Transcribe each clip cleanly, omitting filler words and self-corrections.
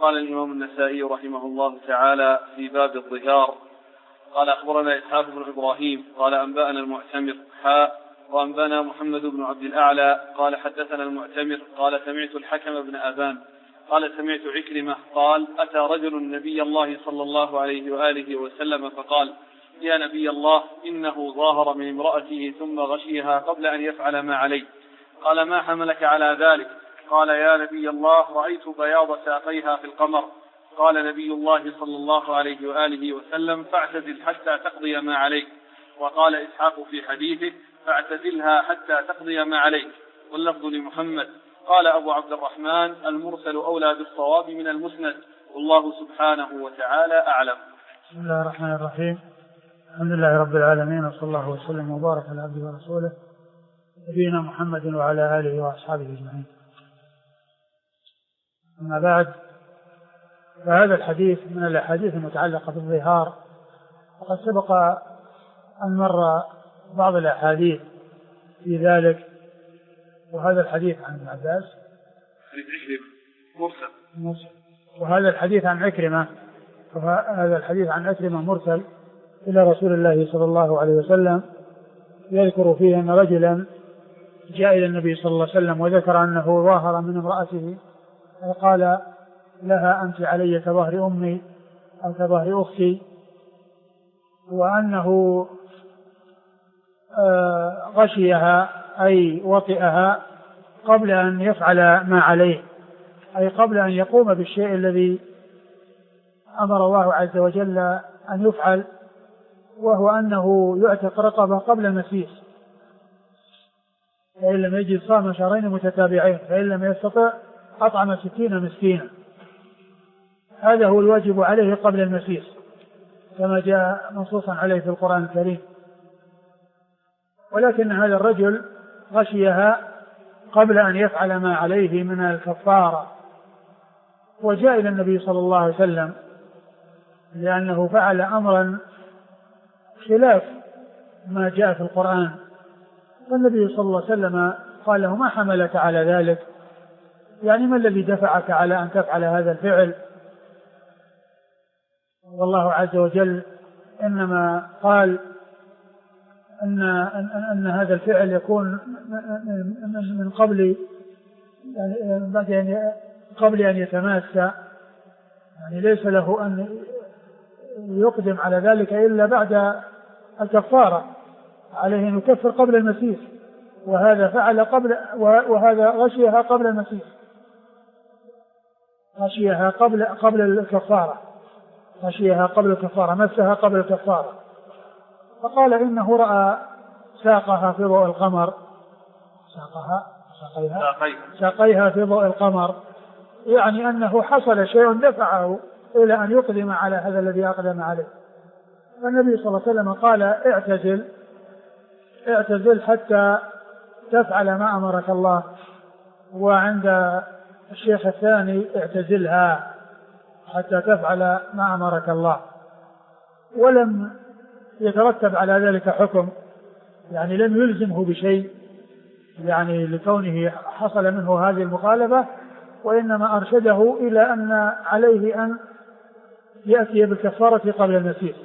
قال الإمام النسائي رحمه الله تعالى في باب الظهار: قال أخبرنا إسحاق بن إبراهيم قال أنبأنا المعتمر وأنبأنا محمد بن عبد الأعلى قال حدثنا المعتمر قال سمعت الحكم بن أبان قال سمعت عكرمة قال: أتى رجل النبي الله صلى الله عليه وآله وسلم فقال: يا نبي الله، إنه ظاهر من امرأته ثم غشيها قبل أن يفعل ما عليه. قال: ما حملك على ذلك؟ قال: يا نبي الله، رأيت بياض ساقيها في القمر. قال نبي الله صلى الله عليه وآله وسلم: فاعتزل حتى تقضي ما عليك. وقال إسحاق في حديثه: فاعتزلها حتى تقضي ما عليك. واللفظ لمحمد. قال أبو عبد الرحمن: المرسل أولى بالصواب من المسند، والله سبحانه وتعالى أعلم. بسم الله الرحمن الرحيم. الحمد لله رب العالمين، وصلى الله وسلم وبارك على عبده ورسوله نبينا محمد وعلى آله وأصحابه أجمعين. أما بعد، فهذا الحديث من الأحاديث المتعلقة بالظهار، وقد سبق أن مر بعض الأحاديث في ذلك. وهذا الحديث عن ابن عباس مرسل، وهذا الحديث عن عكرمة، وهذا الحديث عن عكرمة مرسل إلى رسول الله صلى الله عليه وسلم، يذكر فيه أن رجلا جاء إلى النبي صلى الله عليه وسلم وذكر أنه ظاهر من امرأته، فقال لها: أنت علي كظهر أمي أو كظهر أختي، وأنه غشيها أي وطئها قبل أن يفعل ما عليه، أي قبل أن يقوم بالشيء الذي أمر الله عز وجل أن يفعل، وهو أنه يعتق رقبة قبل المسيس، فإن لم يجد صام شهرين متتابعين، فإن لم يستطع أطعم 60 مسكينا. هذا هو الواجب عليه قبل المسيس كما جاء منصوصا عليه في القرآن الكريم. ولكن هذا الرجل غشيها قبل أن يفعل ما عليه من الكفارة، وجاء إلى النبي صلى الله عليه وسلم لأنه فعل أمرا خلاف ما جاء في القرآن. فالنبي صلى الله عليه وسلم قال له: ما حملك على ذلك؟ يعني ما الذي دفعك على أن تفعل هذا الفعل؟ والله عز وجل إنما قال أن هذا الفعل يكون من قبل أن يتماسى، يعني ليس له أن يقدم على ذلك إلا بعد الكفارة، عليه أن يكفر قبل المسيس، وهذا فعل وهذا غشيها قبل المسيس، غشيها قبل الكفارة، غشيها قبل الكفارة، مسها قبل الكفارة. فقال: إنه رأى ساقها في ضوء القمر، ساقيها في ضوء القمر، يعني أنه حصل شيء دفعه إلى أن يقدم على هذا الذي أقدم عليه. فالنبي صلى الله عليه وسلم قال: اعتزل حتى تفعل ما أمرك الله. وعند الشيخ الثاني: اعتزلها حتى تفعل ما أمرك الله. ولم يترتب على ذلك حكم، يعني لم يلزمه بشيء يعني لكونه حصل منه هذه المخالفة، وإنما أرشده إلى أن عليه أن يأتي بالكفارة قبل المسيس.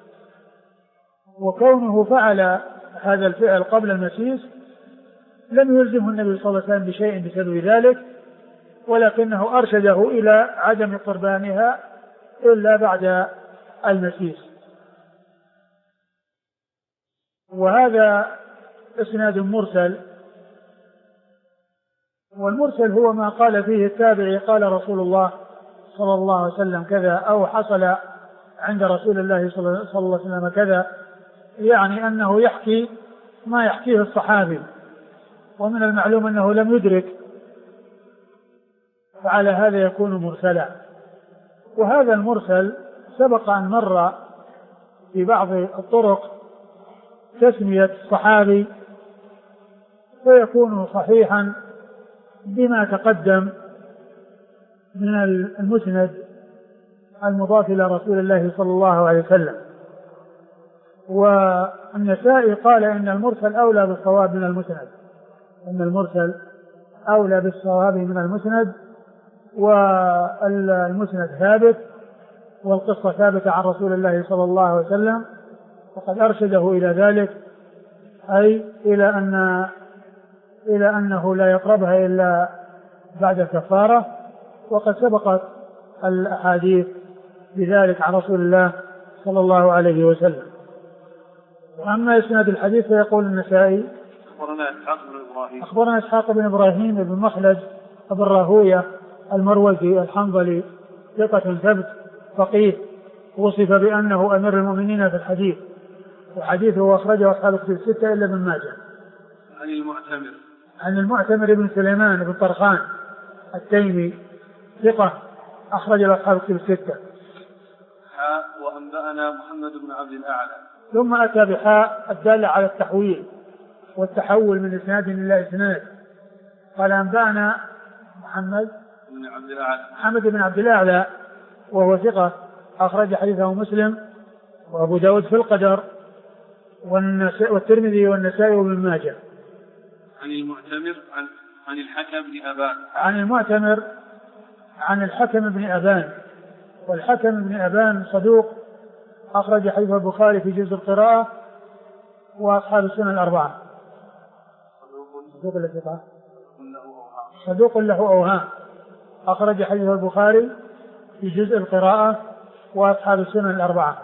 وكونه فعل هذا الفعل قبل المسيس لم يلزمه النبي صلى الله عليه وسلم بشيء بسبب ذلك، ولكنه أرشده إلى عدم قربانها إلا بعد المسيس. وهذا إسناد مرسل، والمرسل هو ما قال فيه التابعي: قال رسول الله صلى الله عليه وسلم كذا، أو حصل عند رسول الله صلى الله عليه وسلم كذا، يعني أنه يحكي ما يحكيه الصحابي، ومن المعلوم أنه لم يدرك، فعلى هذا يكون مرسلا. وهذا المرسل سبق أن مر في بعض الطرق تسمية الصحابي، فيكون صحيحا بما تقدم من المسند المضاف إلى رسول الله صلى الله عليه وسلم. والنسائي قال: إن المرسل أولى بالصواب من المسند، إن المرسل أولى بالصواب من المسند، والمسند ثابت والقصة ثابتة عن رسول الله صلى الله عليه وسلم، وقد أرشده إلى ذلك، أي إلى أنه لا يقربها إلا بعد الكفارة، وقد سبقت الأحاديث بذلك عن رسول الله صلى الله عليه وسلم. وأما إسناد الحديث فيقول النسائي أخبرنا إسحاق بن إبراهيم بن مخلد بن راهوية المروزي الحنظلي ثقة ثبت فقيه، وصف بأنه أمير المؤمنين في الحديث، وحديثه أخرجه أصحاب الكتب الستة إلا ابن ماجه. عن المعتمر بن سليمان بن طرخان التيمي ثقة أخرج له أصحاب الكتب الستة. وأنبأنا محمد بن عبد الأعلى. ثم أتى بحاء الدالة على التحويل والتحول من إسناد إلى إسناد. قال أنبأنا محمد بن عبد الأعلى وهو ثقة أخرج حديثه مسلم وأبو داود في القدر والترمذي والنسائي وابن ماجه. عن المعتمر عن الحكم بن أبان. عن المعتمر عن الحكم بن أبان، والحكم بن أبان صدوق أخرج حديث البخاري في جزء القراءة وأصحاب السنن الأربعة. صدوق له أوهام أخرج حديث البخاري في جزء القراءة وأصحاب السنن الأربعة.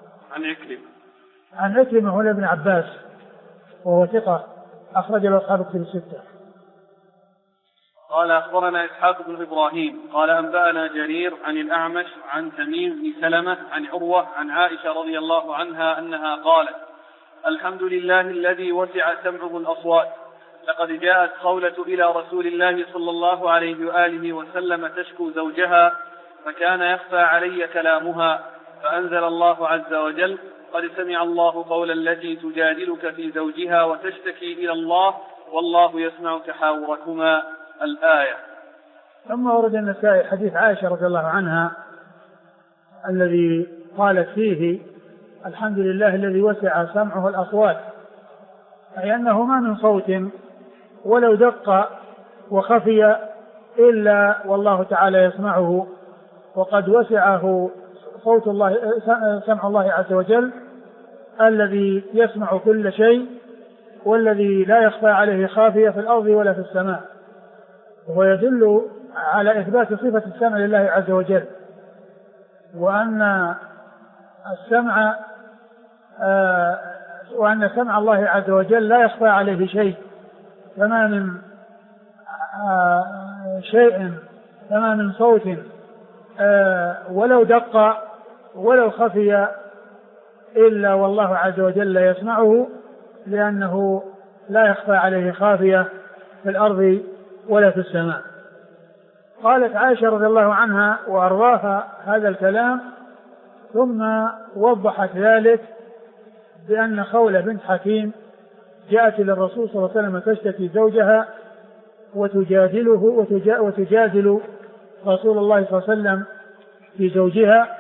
عن عكرمة هو ابن عباس وهو ثقة أخرج له أصحاب الكتب الستة. قال أخبرنا إسحاق بن إبراهيم قال أنبأنا جرير عن الأعمش عن تميم بن سلمة عن عروة عن عائشة رضي الله عنها أنها قالت: الحمد لله الذي وسع سمعه الأصوات، لقد جاءت خولة إلى رسول الله صلى الله عليه وآله وسلم تشكو زوجها، فكان يخفى علي كلامها، فأنزل الله عز وجل: قد سمع الله قول التي تجادلك في زوجها وتشتكي إلى الله والله يسمع تحاوركما، الآية. ثم ورد النسائي حديث عائشة رضي الله عنها الذي قالت فيه: الحمد لله الذي وسع سمعه الأصوات، أي أنه ما من صوت ولو دق وخفي إلا والله تعالى يسمعه، وقد وسعه صوت الله سمع الله عز وجل الذي يسمع كل شيء، والذي لا يخفى عليه خافية في الأرض ولا في السماء، وهو يدل على إثبات صفة السمع لله عز وجل، وأن سمع الله عز وجل لا يخفى عليه شيء، فما من صوت ولو دق ولو خفي إلا والله عز وجل يسمعه، لأنه لا يخفى عليه خافية في الأرض ولا في السماء. قالت عائشة رضي الله عنها وأرضاها هذا الكلام، ثم وضحت ذلك بأن خولة بنت حكيم جاءت إلى الرسول صلى الله عليه وسلم تشتكي زوجها وتجادل رسول الله صلى الله عليه وسلم في زوجها،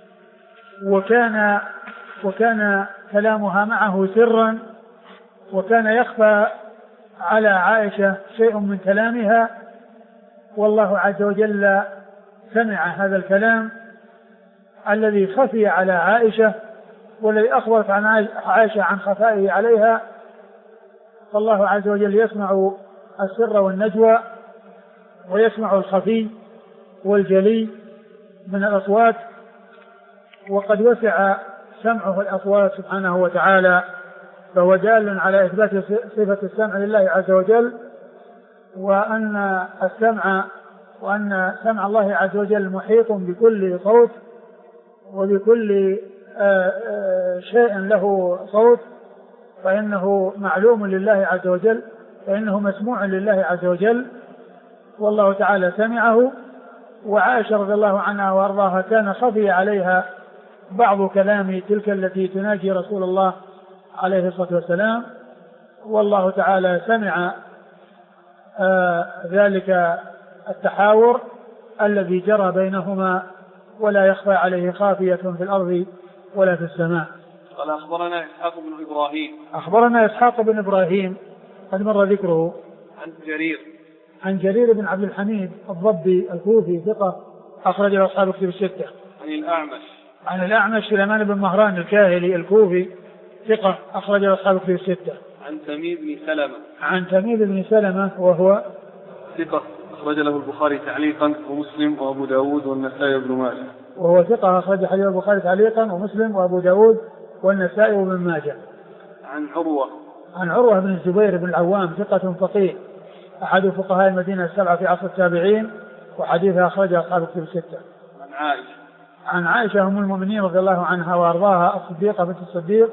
وكان كلامها معه سرا، وكان يخفى على عائشة شيء من كلامها، والله عز وجل سمع هذا الكلام الذي خفي على عائشة والذي أخبرت عن عائشة عن خفائه عليها، فالله عز وجل يسمع السر والنجوى ويسمع الخفي والجلي من الأصوات، وقد وسع سمعه الأصوات سبحانه وتعالى، فهو دال على إثبات صفة السمع لله عز وجل، وأن سمع الله عز وجل محيط بكل صوت وبكل شيء له صوت، فإنه معلوم لله عز وجل، فإنه مسموع لله عز وجل، والله تعالى سمعه. وعائشة رضي الله عنها وأرضاها كان خفي عليها بعض كلام تلك التي تناجي رسول الله عليه الصلاة والسلام، والله تعالى سمع ذلك التحاور الذي جرى بينهما، ولا يخفى عليه خافية في الأرض ولا في السماء. قال أخبرنا إسحاق بن إبراهيم. أخبرنا إسحاق بن إبراهيم قد مر ذكره. عن جرير. عن جرير بن عبد الحميد الضبي الكوفي ثقة أخرجه أصحاب الكتب الستة. عن الأعمش سليمان بن مهران الكاهلي الكوفي ثقة أخرجه أصحاب الكتب الستة. عن تميم بن سلمة وهو ثقة أخرج له البخاري تعليقا ومسلم وأبو داود والنسائي وابن ماجه. وهو ثقة أخرج حديث البخاري تعليقا ومسلم وأبو داود والنسائي وابن ماجه. عن عروة بن الزبير بن العوام ثقة فقيه أحد فقهاء المدينة السبعة في عصر التابعين وحديثها أخرج أصحاب الكتب الستة. عن عائشة أم المؤمنين رضي الله عنها وأرضاها الصديقة بنت الصديق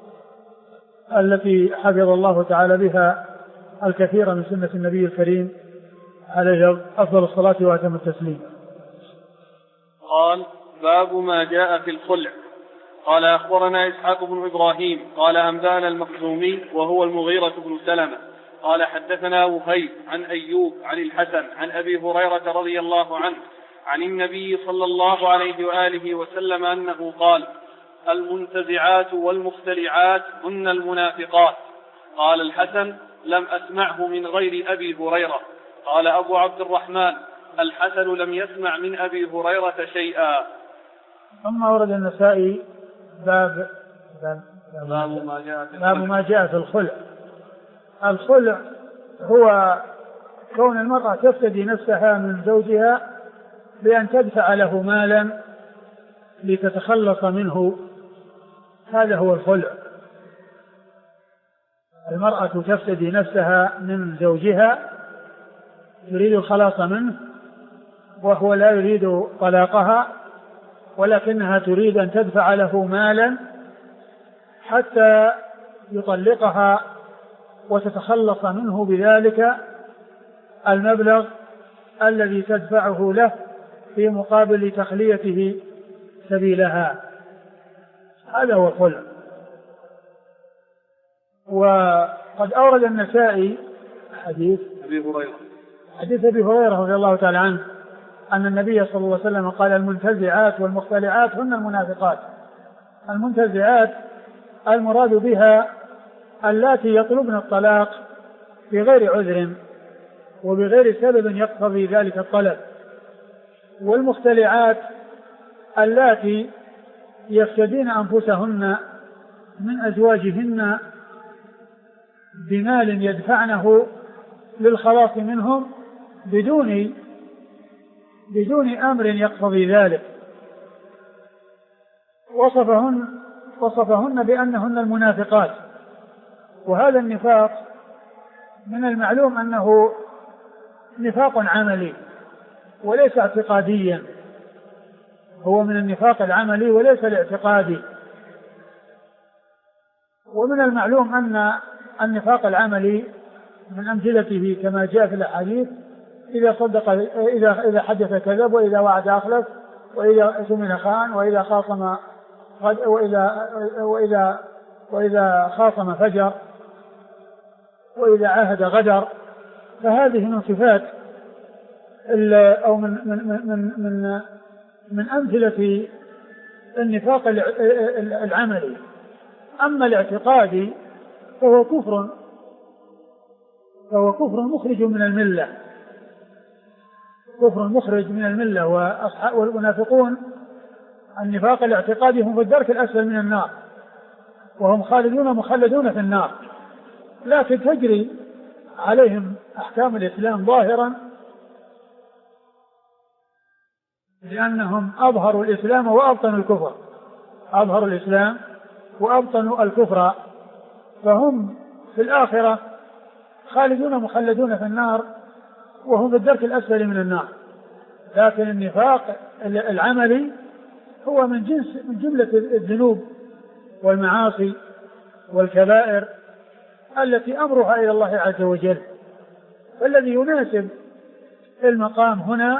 التي حفظ الله تعالى بها الكثير من سنة النبي الكريم عليه أفضل الصلاة وأتم التسليم. قال: باب ما جاء في الخلع. قال: أخبرنا إسحاق بن إبراهيم قال أنبانا المخزومي وهو المغيرة بن سلمة قال حدثنا وهيب عن أيوب عن الحسن عن أبي هريرة رضي الله عنه عن النبي صلى الله عليه وآله وسلم أنه قال: المنتزعات والمختلعات هن المنافقات. قال الحسن: لم أسمعه من غير أبي هريرة. قال أبو عبد الرحمن: الحسن لم يسمع من أبي هريرة شيئا. ثم ورد النسائي باب ما جاء في الخلع. الخلع هو كون المرأة تفتدي نفسها من زوجها بأن تدفع له مالا لتتخلص منه، هذا هو الخلع. المرأة تفتدي نفسها من زوجها تريد الخلاص منه وهو لا يريد طلاقها، ولكنها تريد أن تدفع له مالا حتى يطلقها وتتخلص منه بذلك المبلغ الذي تدفعه له في مقابل تخليته سبيلها، هذا هو الخلع. وقد أورد النسائي حديث أبي هريرة رضي الله تعالى عنه أن النبي صلى الله عليه وسلم قال: المنتزعات والمختلعات هن المنافقات. المنتزعات المراد بها اللاتي يطلبن الطلاق بغير عذر وبغير سبب يقتضي ذلك الطلب، والمختلعات اللاتي يفتدين أنفسهن من أزواجهن بمال يدفعنه للخلاص منهم بدون أمر يقتضي ذلك. وصفهن بأنهن المنافقات. وهذا النفاق من المعلوم أنه نفاق عملي وليس اعتقاديا، هو من النفاق العملي وليس الاعتقادي. ومن المعلوم أن النفاق العملي من أمثلته كما جاء في الأحاديث: إذا صدق إذا حدث كذب، وإذا وعد أخلف، وإذا اؤتمن خان، وإذا خاصم فجر، وإذا عاهد غدر. فهذه من صفات أو من أمثلة النفاق العملي. أما الاعتقادي فهو كفر مخرج من الملة، كفر مخرج من الملة. والمنافقون النفاق الاعتقادي هم في الدرك الأسفل من النار، وهم مخلدون في النار، لكن تجري عليهم أحكام الإسلام ظاهرا لأنهم أظهروا الإسلام وأبطنوا الكفر، أظهروا الإسلام وأبطنوا الكفر، فهم في الآخرة مخلدون في النار وهم في الدرك الأسفل من النار. لكن النفاق العملي هو من جملة الذنوب والمعاصي والكبائر التي أمرها إلى الله عز وجل. فالذي يناسب المقام هنا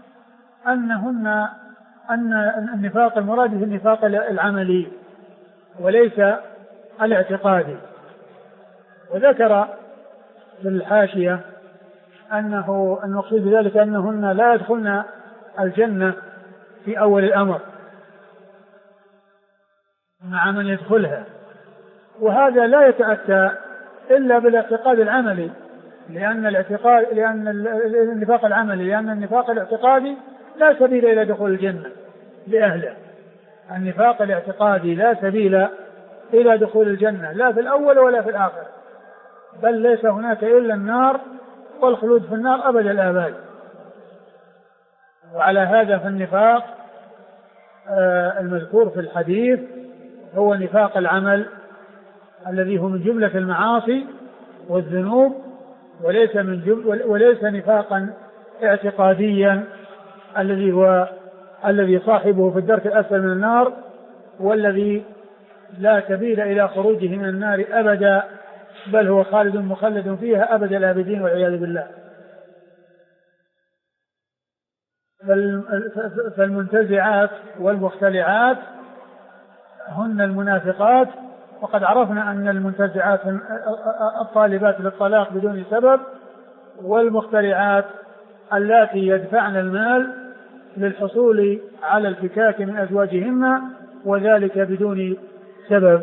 أن النفاق المراد في النفاق العملي وليس الاعتقادي. وذكر في الحاشية أنه المقصود بذلك أنهن لا يدخلن الجنة في أول الأمر مع من يدخلها، وهذا لا يتأتى إلا بالاعتقاد العملي، لأن النفاق العملي، لأن النفاق الاعتقادي لا سبيل إلى دخول الجنة لأهله. النفاق الاعتقادي لا سبيل إلى دخول الجنة لا في الأول ولا في الآخر، بل ليس هناك إلا النار والخلود في النار أبد الآباد. وعلى هذا فالنفاق المذكور في الحديث هو نفاق العمل الذي هو من جملة المعاصي والذنوب، وليس نفاقا اعتقاديا الذي صاحبه في الدرك الأسفل من النار، والذي لا سبيل إلى خروجه من النار أبدا، بل هو خالد مخلد فيها أبد الآبدين والعياذ بالله. فالمنتزعات والمختلعات هن المنافقات، وقد عرفنا أن المنتزعات الطالبات للطلاق بدون سبب، والمختلعات اللاتي يدفعن المال للحصول على الفكاك من أزواجهن وذلك بدون سبب.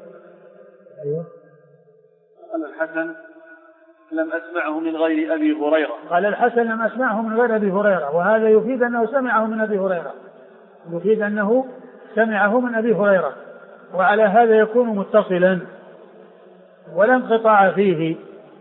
قال الحسن لم أسمعه من غير أبي هريرة. قال الحسن لم أسمعه من غير أبي هريرة، وهذا يفيد أنه سمعه من أبي هريرة، يفيد أنه سمعه من أبي هريرة، وعلى هذا يكون متصلا ولا انقطاع فيه.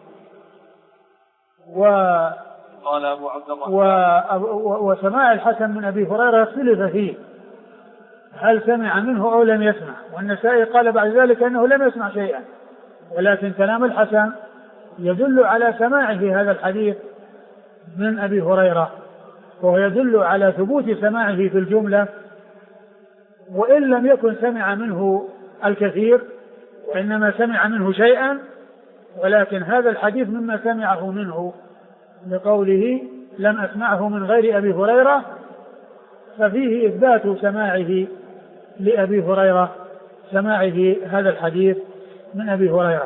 قال أبو عبد الرحمن وسماع الحسن من أبي هريرة اختلف فيه، هل سمع منه أو لم يسمع، والنسائي قال بعد ذلك أنه لم يسمع شيئا، ولكن كلام الحسن يدل على سماعه هذا الحديث من أبي هريرة، وهو يدل على ثبوت سماعه في الجملة، وإن لم يكن سمع منه الكثير وإنما سمع منه شيئا، ولكن هذا الحديث مما سمعه منه لقوله لم أسمعه من غير أبي هريرة، ففيه إثبات سماعه لأبي هريرة، سماعه هذا الحديث من أبي هريرة،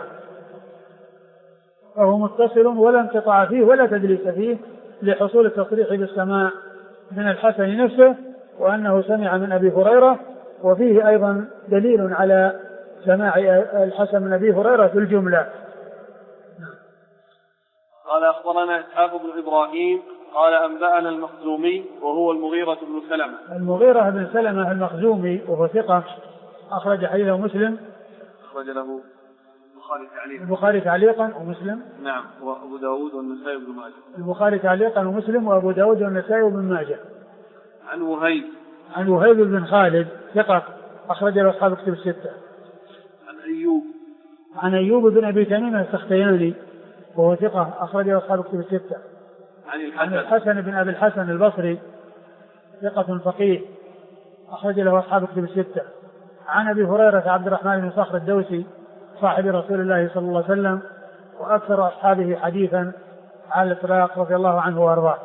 فهو متصل ولا انقطاع فيه ولا تدليس فيه، لحصول التصريح بالسماع من الحسن نفسه وأنه سمع من أبي هريرة، وفيه أيضا دليل على سماع الحسن من أبي هريرة في الجملة. قال أخبرنا إسحاق بن إبراهيم قال أنبأنا المخزومي وهو المغيرة بن سلمة. المغيرة بن سلمة المخزومي وهو ثقة أخرج حديثه مسلم، أخرج له البخاري تعليقا ومسلم. نعم، وأبو داود والنسائي وابن ماجه. البخاري تعليقا ومسلم وأبو داود والنسائي وابن ماجه. عن وهيب بن خالد ثقة أخرج له أصحاب كتب الستة. عن أيوب بن أبي تميم السختياني وهو ثقة أخرج له أصحاب كتب الستة. عن الحسن بن أبي الحسن البصري ثقة فقيه أخرج له أصحاب كتب الستة. عن أبي هريرة عبد الرحمن بن صخر الدوسي صاحب رسول الله صلى الله عليه وسلم وأكثر أصحابه حديثا على الإطلاق رضي الله عنه وأرضاه.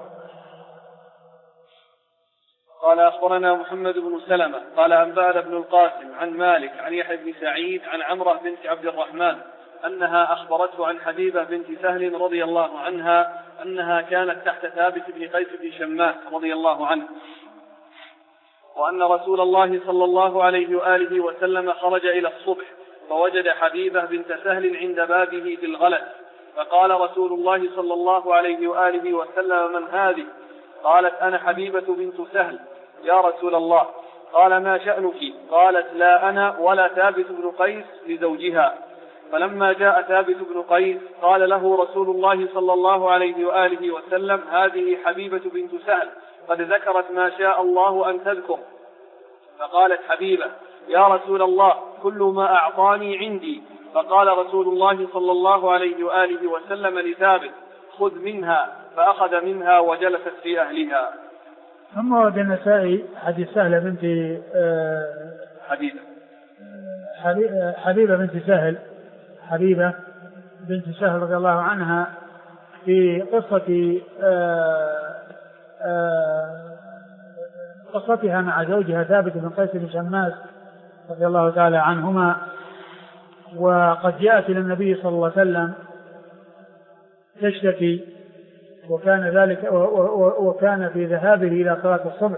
قال أخبرنا محمد بن سلمة قال أنبأنا ابن القاسم عن مالك عن يحيى بن سعيد عن عمرة بنت عبد الرحمن أنها أخبرته عن حبيبة بنت سهل رضي الله عنها أنها كانت تحت ثابت بن قيس بن شماس رضي الله عنه، وأن رسول الله صلى الله عليه وآله وسلم خرج إلى الصبح فوجد حبيبة بنت سهل عند بابه في الغلس، فقال رسول الله صلى الله عليه وآله وسلم من هذه؟ قالت أنا حبيبة بنت سهل يا رسول الله. قال ما شأنك؟ قالت لا أنا ولا ثابت بن قيس لزوجها. فلما جاء ثابت بن قيس قال له رسول الله صلى الله عليه وآله وسلم هذه حبيبة بنت سهل قد ذكرت ما شاء الله أن تذكر. فقالت حبيبة يا رسول الله كل ما أعطاني عندي. فقال رسول الله صلى الله عليه وآله وسلم لثابت خذ منها، فأخذ منها وجلست في أهلها. ثم ورد النسائي حديث سهلة بنت حبيبة بنت سهل، حبيبة بنت سهل رضي الله عنها في قصتها مع زوجها ثابت بن قيس بن شماس رضي الله تعالى عنهما. وقد جاءت إلى النبي صلى الله عليه وسلم تشتكي، وكان في ذهابه إلى صلاة الصبح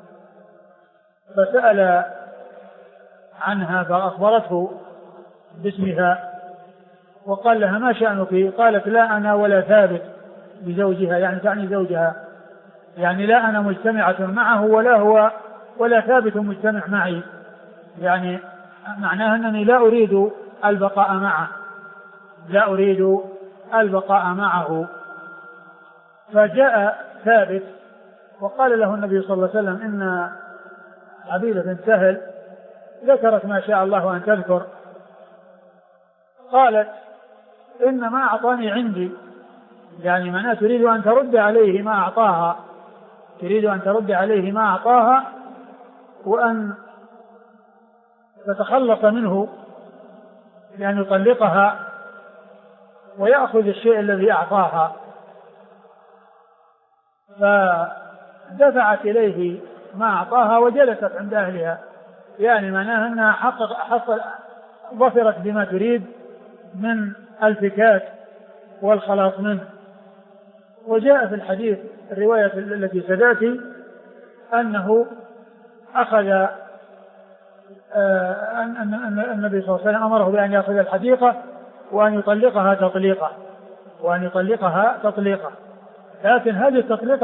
فسأل عنها فأخبرته باسمها وقال لها ما شأنك؟ قالت لا أنا ولا ثابت بزوجها، يعني تعني زوجها، يعني لا أنا مجتمعة معه ولا هو ولا ثابت مجتمع معي، يعني معناها أنني لا أريد البقاء معه، لا أريد البقاء معه. فجاء ثابت وقال له النبي صلى الله عليه وسلم إن حبيبة بنت سهل ذكرت ما شاء الله أن تذكر، قالت إن ما أعطاني عندي، يعني معناه تريد أن ترد عليه ما أعطاها، تريد أن ترد عليه ما أعطاها وأن تتخلص منه بأن يطلقها ويأخذ الشيء الذي أعطاها. فدفعت إليه ما أعطاها وجلست عند أهلها، يعني معناها أنها ظفرت بما تريد من الفكاك والخلاص منه. وجاء في الحديث الرواية التي ستأتي أنه أخذ أن النبي صلى الله عليه وسلم أمره بأن يأخذ الحديقة وأن يطلقها تطليقة، لكن هذه التطليقة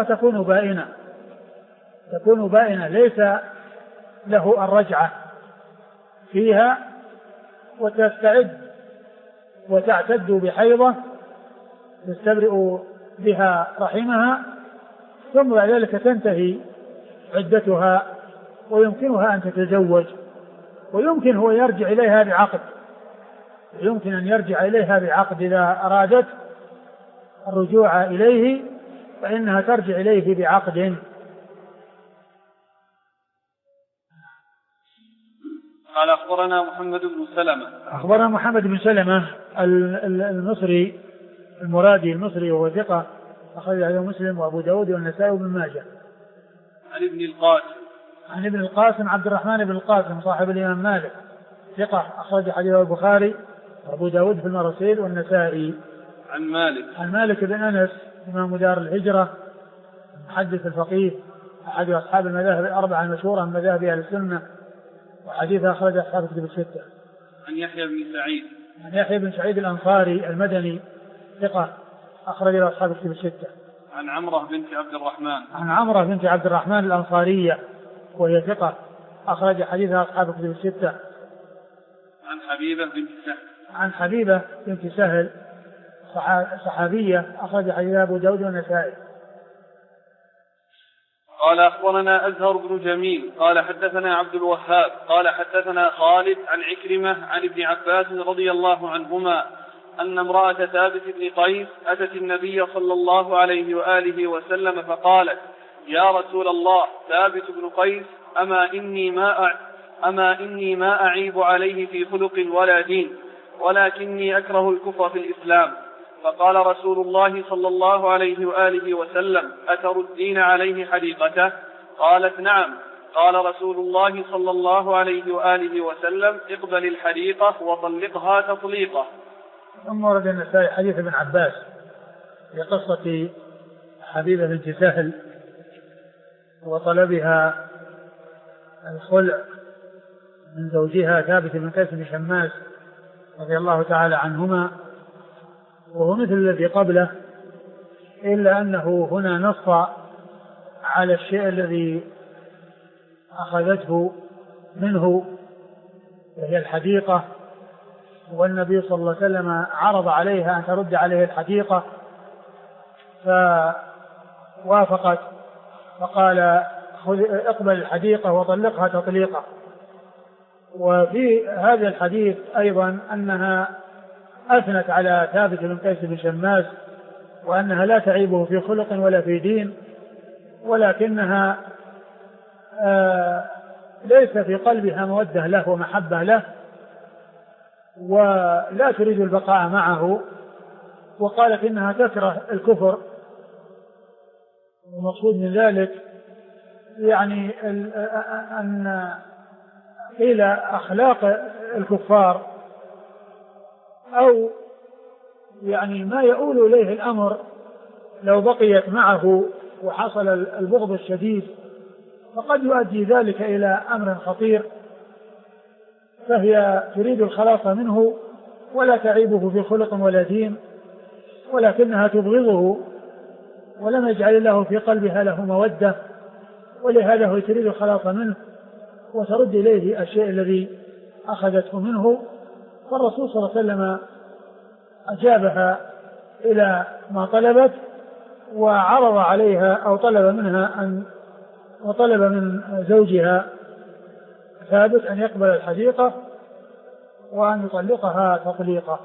تكون بائنة ليس له الرجعة فيها، وتستعد وتعتد بحيضة تستبرئ بها رحمها، ثم بعد ذلك تنتهي عدتها ويمكنها أن تتزوج، ويمكن هو يرجع إليها بعقد، يمكن أن يرجع إليها بعقد إذا أرادت الرجوع إليه فإنها ترجع إليه بعقد. قال أخبرنا محمد بن سلمة المصري المرادي المصري، وهو ثقة أخرج له مسلم وأبو داود والنسائي وابن ماجه. عن ابن القاسم عبد الرحمن بن القاسم صاحب الإمام مالك، ثقة أخرج حديثه البخاري وأبو داود في المراسيل والنسائي. عن مالك بن أنس إمام دار الهجرة محدث الفقيه أحد أصحاب المذاهب الأربعة المشهورة من مذاهب أهل السنة، وحديثه أخرج أصحاب الكتب الستة. عن يحيى بن سعيد الأنصاري المدني ثقة أخرج له أصحاب الكتب الستة. عن عمرة بنت عبد الرحمن الأنصارية وهي ثقة أخرج حديثها أصحاب الكتب الستة. عن حبيبة بنت سهل صحابية أخرج حديثها أبو داود والنسائي. قال أخبرنا أزهر بن جميل قال حدثنا عبد الوهاب قال حدثنا خالد عن عكرمة عن ابن عباس رضي الله عنهما أن امرأة ثابت بن قيس أتت النبي صلى الله عليه وآله وسلم فقالت: يا رسول الله، ثابت بن قيس أما إني ما أعيب عليه في خلق ولا دين، ولكني أكره الكفر في الإسلام. فقال رسول الله صلى الله عليه وآله وسلم: أتردين عليه حديقته؟ قالت: نعم. قال رسول الله صلى الله عليه وآله وسلم: اقبل الحديقة وطلقها تطليقة. ثم ورد النسائي حديث ابن عباس في قصة حبيبة بنت سهل وطلبها الخلع من زوجها ثابت بن قيس بن شماس رضي الله تعالى عنهما، وهو مثل الذي قبله، إلا أنه هنا نص على الشيء الذي أخذته منه وهي الحديقة، والنبي صلى الله عليه وسلم عرض عليها أن ترد عليه الحديقة فوافقت، فقال: اقبل الحديقة وطلقها تطليقة. وفي هذا الحديث أيضا أنها أثنت على ثابت بن قيس بن شماس وأنها لا تعيبه في خلق ولا في دين، ولكنها ليس في قلبها مودة له ومحبة له، ولا تريد البقاء معه، وقالت إنها تكره الكفر. والمقصود من ذلك يعني أن قيل أخلاق الكفار أو يعني ما يؤول إليه الأمر لو بقيت معه وحصل البغض الشديد فقد يؤدي ذلك إلى أمر خطير، فهي تريد الخلاص منه ولا تعيبه في خلق ولا دين، ولكنها تبغضه ولم يجعل الله في قلبها له مودة، ولهذا هو تريد الخلاص منه وترد إليه الشيء الذي أخذته منه. فالرسول صلى الله عليه وسلم أجابها إلى ما طلبت، وعرض عليها أو وطلب من زوجها ثابت أن يقبل الحديقة وأن يطلقها تطليقة.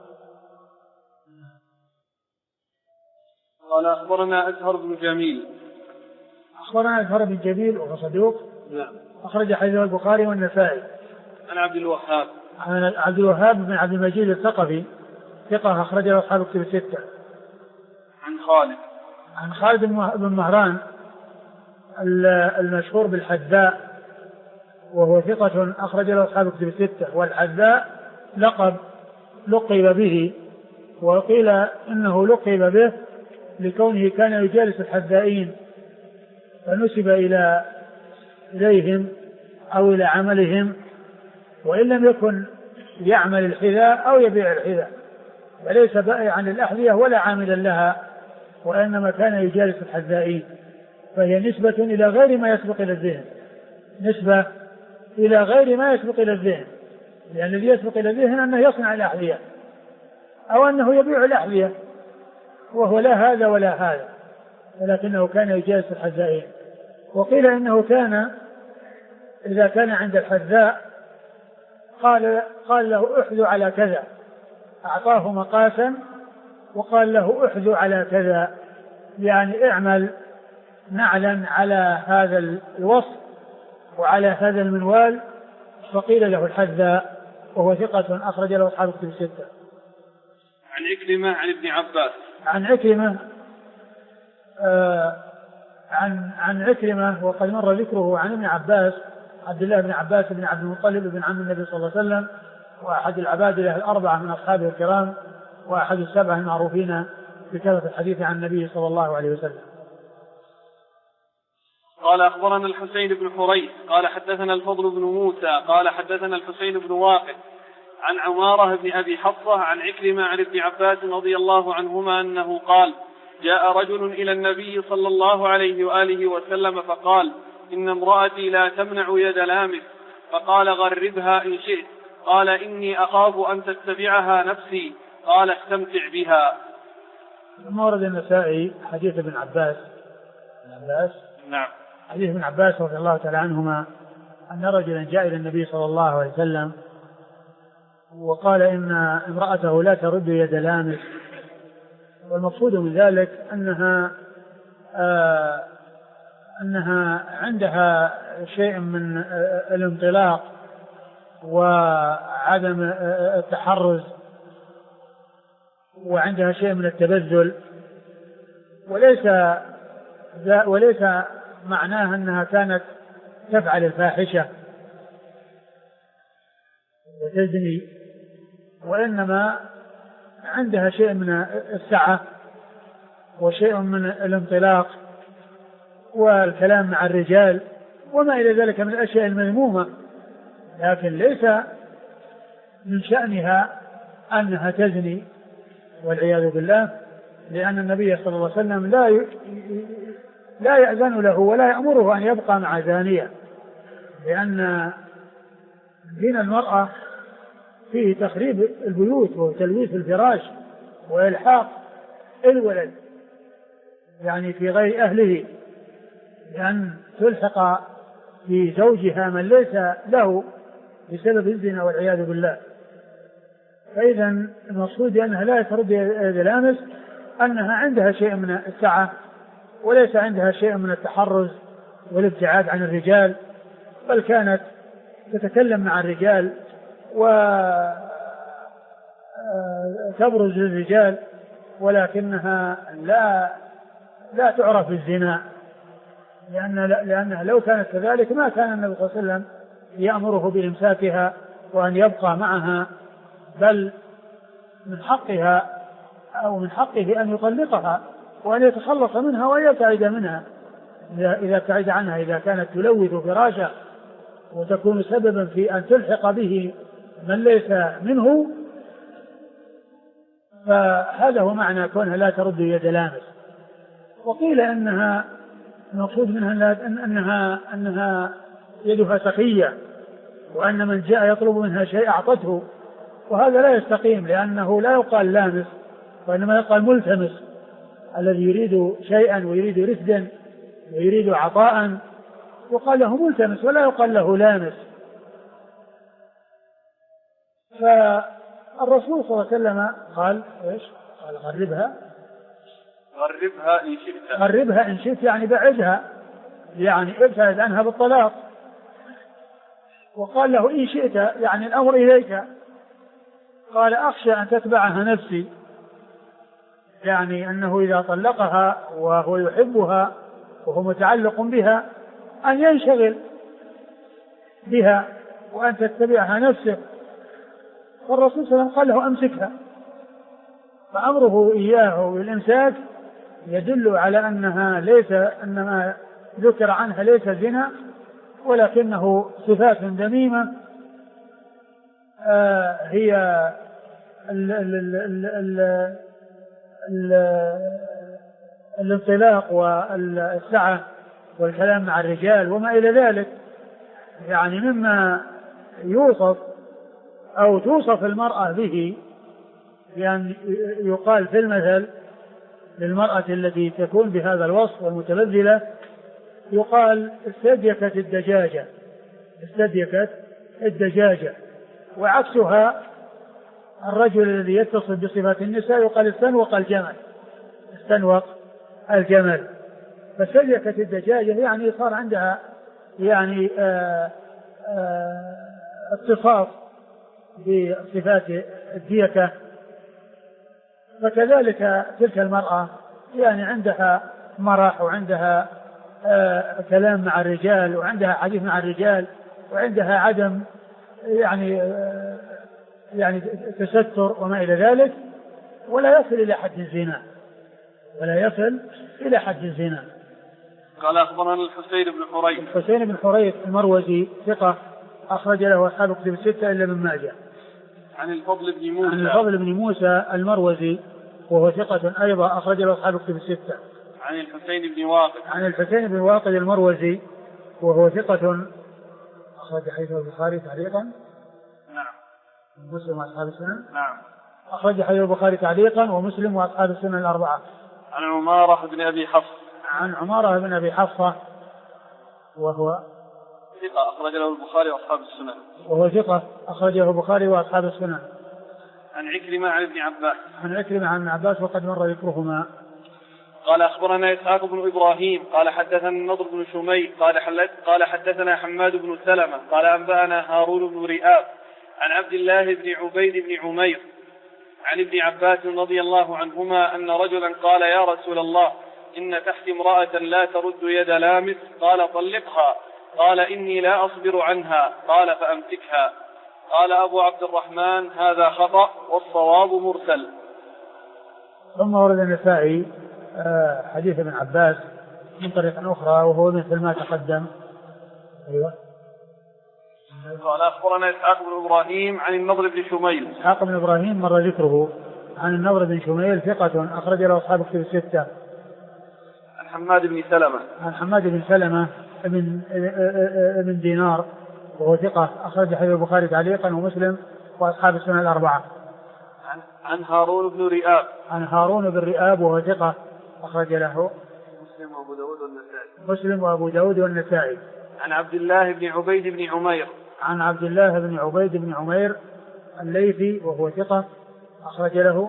قال أخبرنا أزهر بن جميل. أخبرنا أزهر بن جميل وهو صدوق. نعم. أخرج حديث البخاري والنسائي. عن عبد الوهاب. عن عبد الوهاب بن عبد المجيد الثقفي ثقة أخرج له أصحاب الكتب الستة. عن خالد بن مهران المشهور بالحذاء وهو ثقة أخرج له أصحاب الكتب الستة. والحذاء لقب به، وقيل إنه لقب به لكونه كان يجالس الحذائين فنسب إليهم أو إلى عملهم، وإن لم يكن يعمل الحذاء أو يبيع الحذاء، وليس بائعا للأحذية ولا عاملا لها، وإنما كان يجالس الحذائين، فهي نسبة إلى غير ما يسبق إلى الذهن، نسبة إلى غير ما يسبق إلى الذهن، لأن الذي يسبق إلى الذهن أنه يصنع الأحذية أو أنه يبيع الأحذية، وهو لا هذا ولا هذا، ولكنه كان يجالس الحذائين. وقيل إنه كان إذا كان عند الحذاء قال له احذو على كذا، أعطاه مقاسا وقال له احذو على كذا، يعني اعمل نعلا على هذا الوصف وعلى هذا المنوال، فقيل له الحذاء، وهو ثقة أخرج له أصحاب الكتب الستة. عن عكرمة عن ابن عباس. عن عكرمة عن عكرمة وقد مر ذكره عن ابن عباس عبد الله بن عباس بن عبد المطلب بن عم النبي صلى الله عليه وسلم، وأحد العبادلة الأربعة من أصحابه الكرام، وأحد السبعة المعروفين بكثرة الحديث عن النبي صلى الله عليه وسلم. قال أخبرنا الحسين بن حريث قال حدثنا الفضل بن موسى قال حدثنا الحسين بن واقد عن عمارة بن أبي حفصة عن عكرمة عن ابن عباس رضي الله عنهما أنه قال: جاء رجل إلى النبي صلى الله عليه وآله وسلم فقال: إن امرأتي لا تمنع يد لامس، فقال: غربها إن شئت. قال: إني أخاف أن تتبعها نفسي. قال: استمتع بها. مورد النسائي حديث ابن عباس. نعم. حديث ابن عباس رضي الله تعالى عنهما أن رجلا جاء إلى النبي صلى الله عليه وسلم وقال إن امرأته لا ترد يد لامس، والمقصود من ذلك أنها عندها شيء من الانطلاق وعدم التحرز، وعندها شيء من التبذل، وليس معناها أنها كانت تفعل الفاحشة وتزني، وإنما عندها شيء من السعة وشيء من الانطلاق والكلام مع الرجال وما إلى ذلك من الأشياء المذمومة، لكن ليس من شأنها أنها تزني والعياذ بالله، لأن النبي صلى الله عليه وسلم لا يأذن له ولا يأمره أن يبقى مع زانية، لأن دين المرأة فيه تخريب البيوت وتلويث الفراش وإلحاق الولد يعني في غير أهله، لأن تلحق في زوجها من ليس له بسبب الزنا والعياذ بالله. فإذا المقصود أنها لا ترد يد لامس، أنها عندها شيء من السعة وليس عندها شيء من التحرز والابتعاد عن الرجال، بل كانت تتكلم مع الرجال وتبرز للرجال، ولكنها لا تعرف الزنا، لأنها لو كانت كذلك ما كان النبي صلى الله عليه وسلم يأمره بإمساكها وأن يبقى معها، بل من حقها أو من حقه أن يطلقها وأن يتخلص منها وأن يبتعد منها إذا ابتعد عنها، إذا كانت تلوث فراشه وتكون سببا في أن تلحق به من ليس منه، فهذا هو معنى كونها لا ترد يد لامس. وقيل انها المقصود منها انها يدها سخية، وان من جاء يطلب منها شيء اعطته، وهذا لا يستقيم، لانه لا يقال لامس وانما يقال ملتمس، الذي يريد شيئا ويريد رفدا ويريد عطاء يقال له ملتمس ولا يقال له لامس. فالرسول صلى الله عليه وسلم قال ايش؟ قال غربها إن شئت. غربها إن شئت يعني بعدها، يعني ابتعد عنها بالطلاق. وقال له إن شئت يعني الأمر إليك. قال أخشى أن تتبعها نفسي، يعني أنه إذا طلقها وهو يحبها وهو متعلق بها أن ينشغل بها وأن تتبعها نفسه. فالرسول صلى الله عليه وسلم قال له أمسكها. فأمره إياه بالإمساك يدل على أنها ليس، أنما ذكر عنها ليس زنا، ولكنه صفات ذميمة هي الانطلاق والسعة والكلام مع الرجال وما إلى ذلك، يعني مما يوصف أو توصف المرأة به، يعني يقال في المثل للمرأة التي تكون بهذا الوصف والمتبذلة يقال استديكت الدجاجة. وعكسها الرجل الذي يتصف بصفات النساء يقال استنوق الجمل. فاستديكت الدجاجة يعني صار عندها يعني اتصاف بصفات الديكة. فكذلك تلك المرأة يعني عندها مرح وعندها كلام مع الرجال وعندها حديث مع الرجال وعندها عدم يعني تستر وما إلى ذلك، ولا يصل إلى حد الزنا. قال أخبرنا الحسين بن حريث المروزي ثقة أخرج له أصحاب الكتب الستة إلا من ماجه. عن الفضل بن موسى المروزي وهو ثقة أيضا أخرج له أصحاب الكتب الستة. عن الحسين بن واقد المروزي وهو ثقة أخرج حديثه البخاري تعليقا. نعم. مسلم وأصحاب السنن. نعم. أخرج حديث البخاري تعليقا ومسلم وأصحاب السنن الأربعة. عن عمارة بن أبي حفصة وهو ثقة أخرج له البخاري وأصحاب السنن. وهو ثقة أخرجه البخاري وأصحاب السنن. عن عكرمة عن ابن عباس وقد مر ذكرهما. قال أخبرنا إسحاق بن إبراهيم قال حدثنا النضر بن شميل قال حدثنا حماد بن سلمة قال أنبأنا هارون بن رئاب عن عبد الله بن عبيد بن عمير عن ابن عباس رضي الله عنهما أن رجلا قال يا رسول الله إن تحت امرأة لا ترد يد لامس، قال طلقها، قال إني لا أصبر عنها، قال فأمسكها. قال أبو عبد الرحمن هذا خطأ والصواب مرسل. ثم ورد النسائي حديث ابن عباس من طريق أخرى وهو مثل ما تقدم. أيوة. قال أخبرنا إسحاق بن إبراهيم عن النضر بن شميل. إسحاق بن إبراهيم مر ذكره. عن النضر بن شميل ثقة أخرج له أصحاب الكتب الستة. عن حماد بن سلمة ابن دينار وهو ثقة أخرج حديث البخاري تعليقا ومسلم وأصحاب السنن الأربعة. عن هارون بن رئاب وهو ثقة أخرج له مسلم وأبو داود والنسائي. عن عبد الله بن عبيد بن عمير الليثي وهو ثقة أخرج له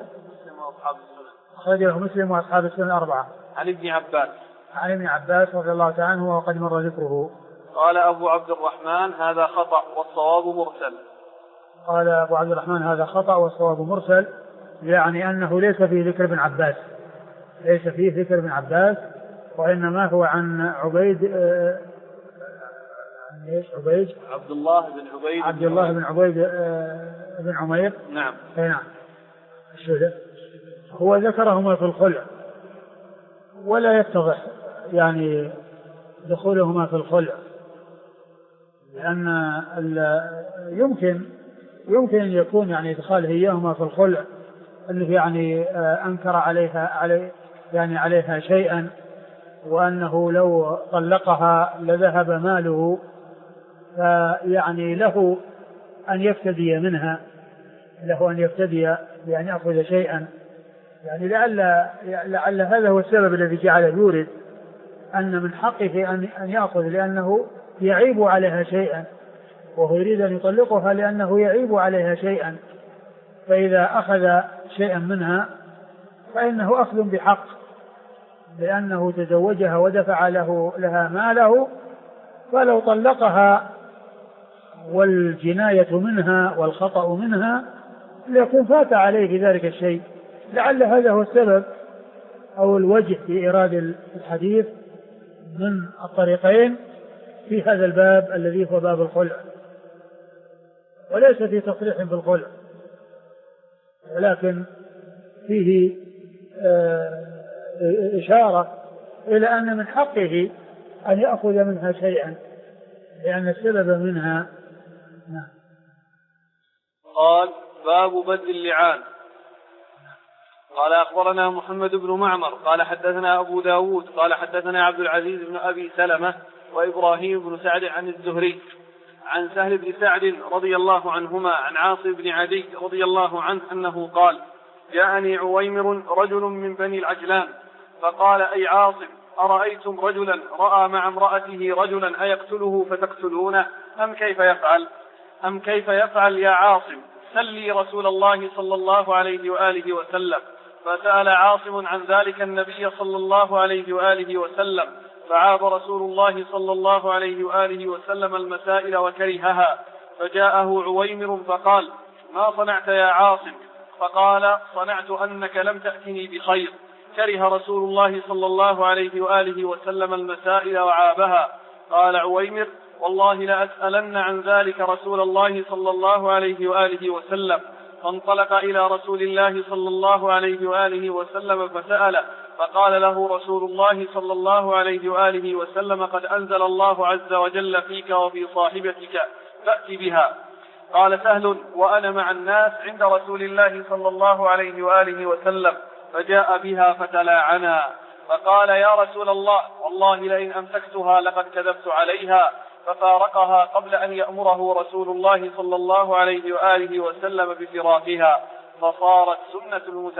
مسلم وأصحاب السنن الأربعة. عن ابن عباس رضي الله تعالى عنه وقد مر ذكره. قال أبو عبد الرحمن هذا خطأ والصواب مرسل. يعني أنه ليس فيه ذكر ابن عباس، وإنما هو عن عبد الله بن عبيد بن عمير. نعم. هو ذكرهما في الخلع ولا يتضح يعني دخولهما في الخلع، لأن يمكن أن يكون يعني إدخاله إياهما في الخلع أنه يعني أنكر عليها شيئا، وأنه لو طلقها لذهب ماله، فيعني له أن يفتدي منها، بأن يأخذ شيئا، يعني لعل هذا هو السبب الذي جعله يورد أن من حقه أن يأخذ، لأنه يعيب عليها شيئا، وهو يريد أن يطلقها لأنه يعيب عليها شيئا، فإذا أخذ شيئا منها فإنه أخذ بحق، لأنه تزوجها ودفع لها ماله، فلو طلقها والجناية منها والخطأ منها ليكون فات عليه بذلك الشيء. لعل هذا هو السبب أو الوجه في إيراد الحديث من الطريقين في هذا الباب الذي هو باب الخلع، وليس في تصريح بالخلع، ولكن فيه إشارة إلى أن من حقه أن يأخذ منها شيئا لأن السبب منها. قال باب بدء اللعان. قال أخبرنا محمد بن معمر قال حدثنا أبو داود قال حدثنا عبد العزيز بن أبي سلمة وإبراهيم بن سعد عن الزهري عن سهل بن سعد رضي الله عنهما عن عاصم بن عدي رضي الله عنه أنه قال جاءني عويمر رجل من بني العجلان فقال أي عاصم أرأيتم رجلا رأى مع امرأته رجلا أيقتله فتقتلونه أم كيف يفعل يا عاصم؟ سلي رسول الله صلى الله عليه وآله وسلم. فسأل عاصم عن ذلك النبي صلى الله عليه وآله وسلم، فعاب رسول الله صلى الله عليه وآله وسلم المسائل وكرهها، فجاءه عويمر فقال ما صنعت يا عاصم؟ فقال صنعت أنك لم تأتني بخير. كره رسول الله صلى الله عليه وآله وسلم المسائل وعابها. قال عويمر والله لأسألن عن ذلك رسول الله صلى الله عليه وآله وسلم. فانطلق إلى رسول الله صلى الله عليه وآله وسلم فسأله، فقال له رسول الله صلى الله عليه وآله وسلم قد أنزل الله عز وجل فيك وفي صاحبتك فأت بها. قال سهل وأنا مع الناس عند رسول الله صلى الله عليه وآله وسلم فجاء بها فتلاعنا، فقال يا رسول الله والله لئن أمسكتها لقد كذبت عليها، ففارقها قبل أن يأمره رسول الله صلى الله عليه وآله وسلم بفراقها، فصارت سنة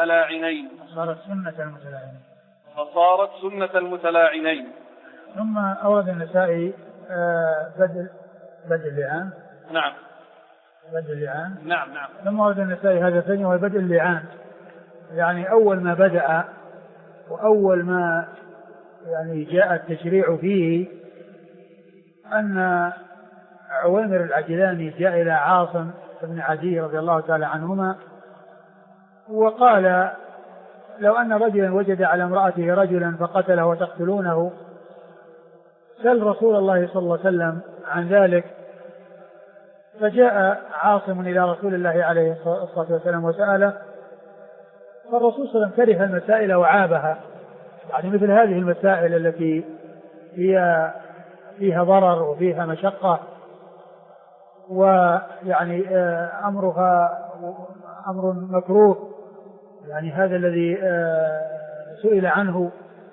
المتلاعنين. ثم أورد النسائي بدء اللعان. نعم. بدء اللعان. نعم. ثم أورد النسائي هذا الثاني وهو بدء اللعان، يعني أول ما بدأ وأول ما يعني جاء التشريع فيه أن عويمر العجلاني جاء إلى عاصم بن عدي رضي الله تعالى عنهما وقال لو أن رجلا وجد على امرأته رجلا فقتله وتقتلونه سل رسول الله صلى الله عليه وسلم عن ذلك. فجاء عاصم إلى رسول الله عليه الصلاة والسلام وسأله، فالرسول صلى الله عليه وسلم كره المسائل وعابها، يعني مثل هذه المسائل التي هي فيها ضرر وفيها مشقة ويعني أمرها أمر مكروه، يعني هذا الذي سئل عنه.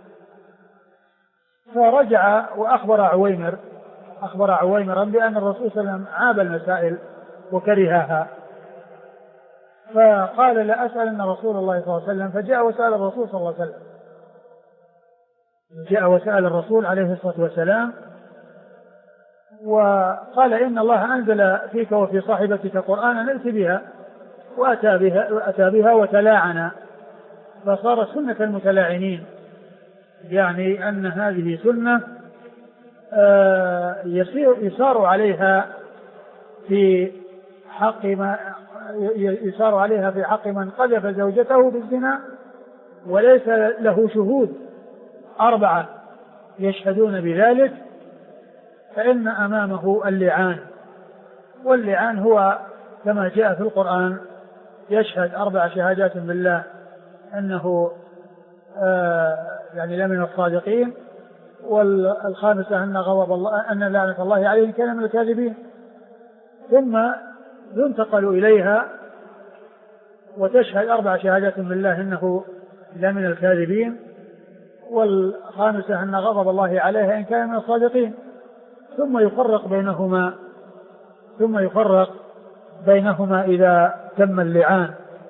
فرجع وأخبر عويمرا بأن الرسول صلى الله عليه وسلم عاب المسائل وكرهها، فقال لا أسألن رسول الله صلى الله عليه وسلم. فجاء وسأل الرسول صلى الله عليه وسلم، جاء وسأل الرسول عليه الصلاة والسلام وقال إن الله أنزل فيك وفي صاحبتك قرآنا ائت بها، وأتى بها وتلاعنا، فصار سنة المتلاعنين، يعني أن هذه سنة يصار عليها في حق من قذف زوجته بالزنا وليس له شهود 4 يشهدون بذلك، فإن أمامه اللعان. واللعان هو كما جاء في القرآن يشهد 4 شهادات بالله أنه يعني لمن الصادقين، والخامسة أن غضب الله أن لعنة الله عليه كان من الكاذبين، ثم ينتقل إليها وتشهد 4 شهادات بالله إنه لمن الكاذبين، والخامسة أن غضب الله عليها إن كان من الصادقين، ثم يفرق بينهما إذا تم اللعان.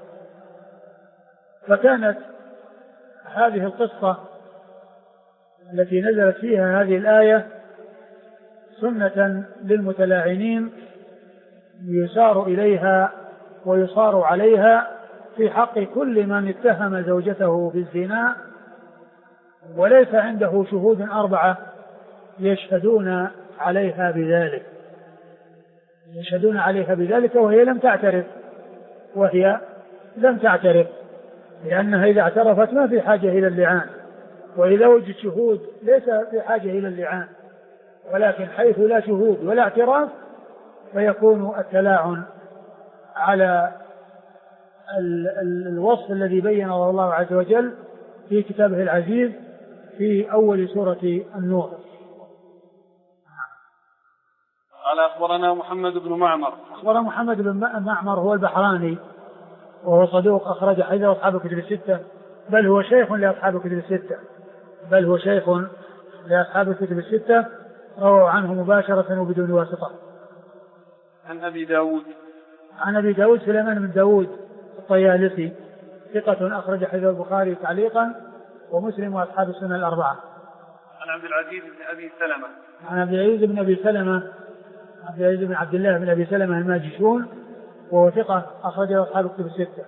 فكانت هذه القصة التي نزلت فيها هذه الآية سنة للمتلاعنين يسار إليها ويصار عليها في حق كل من اتهم زوجته بالزنا وليس عنده شهود 4 يشهدون عليها بذلك وهي لم تعترف لأنها إذا اعترفت ما في حاجة إلى اللعان، وإذا وجد شهود ليس في حاجة إلى اللعان، ولكن حيث لا شهود ولا اعتراف فيكون التلاعن على الوصف الذي بينه الله عز وجل في كتابه العزيز في أول سورة النور. قال أخبرنا محمد بن معمر. أخبرنا محمد بن معمر هو البحراني وهو صدوق أخرج حديثه أصحاب الكتب الستة، بل هو شيخ لأصحاب الكتب الستة، رووا عنه مباشرة وبدون واسطة. عن أبي داود سليمان بن داود الطيالسي ثقة أخرج حديث البخاري تعليقا ومسلم وأصحاب السنن الأربعة. عن عبد العزيز بن عبد الله بن أبي سلمة الماجشون وهو ثقة أخرج أصحاب الكتب الستة.